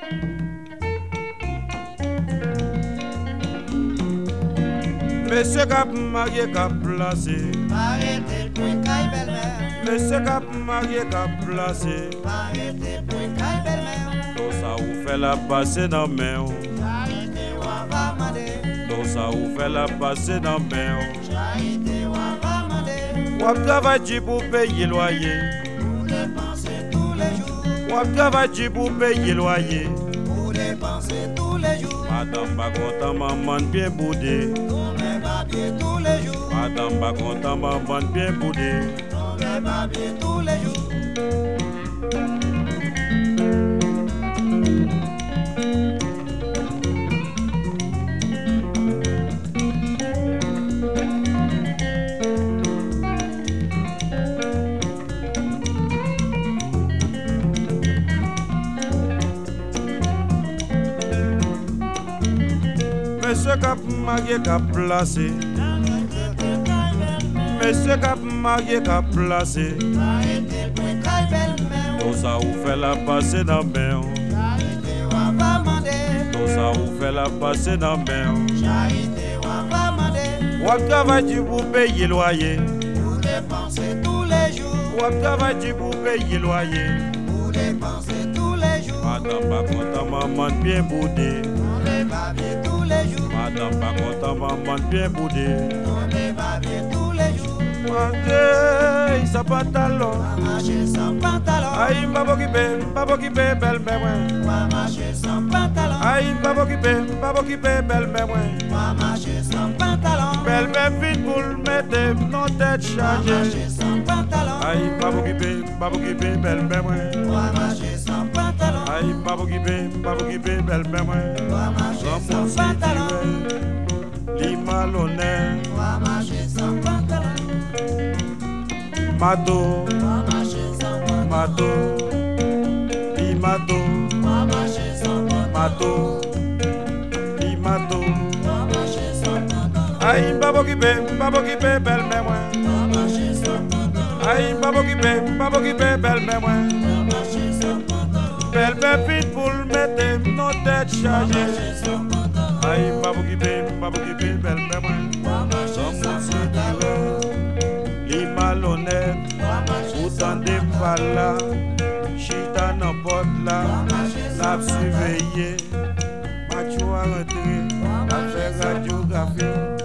Monsieur Cap marié Cap placé. Arrêtez pour une caille belle-mère. Monsieur Cap marié Cap placé. Arrêtez pour une caille belle-mère. Tout ça vous fait la passer dans main. Charité ou va demander. Tout ça vous fait la passer dans main. Charité ou va demander. Ou travailler pour payer loyer. Vous dépensez tous les jours. Ou travailler pour payer loyer. Vous dépensez tous les jours. Madame pas content, maman bien boudé. Tournez papier tous les jours. Madame pas content, maman bien boudé. Tournez papier tous les jours. Monsieur Cap marié Cap placé. Monsieur Cap marié Cap placé. Arrêtez pour une caille belle-mère. Tout ça vous fait la passer dans main. Charité ou va demander. Tout ça vous fait la passer dans main. Charité ou va demander. Ou travailler pour payer loyer. Vous dépensez tous les jours. Ou travailler pour payer loyer. Vous dépensez tous les jours. Madame pas content, maman bien boudé. Tournez papier tous les jours. Madame pas content, maman bien boudé. Tournez papier tous les jours. Manger sa pantalon. Va marcher sans pantalon. Aïe, pas m'occuper, belle mère. Va marcher sans pantalon. Aïe, pas m'occuper, belle mère. Va marcher sans pantalon. Belle mère vite pour le mettre nos têtes Va chargées. marcher sans pantalon. Aïe, pas m'occuper, belle mère. Va marcher sans pantalon. Aïe, pas m'occuper, belle mère. Va marcher sans pantalon. Li malhonnête, Va marcher sans pantalon. mato, Va marcher sans pantalon. mato, li mato, Va marcher sans pantalon. mato, li mato. Va marcher sans pantalon. Aïe, pas m'occuper, belle mère. Va marcher sans pantalon. Aïe, pas m'occuper, belle mère. Va marcher sans pantalon. Belle mère vite pour le mettre nos têtes Va chargées. marcher sans pantalon. Aïe, pas m'occuper, belle mère. Va marcher sans pantalon. Li malhonnête, Va marcher autant de là, chita dans porte là, l'a surveillé, ma chou a rentré, a fait radiographie.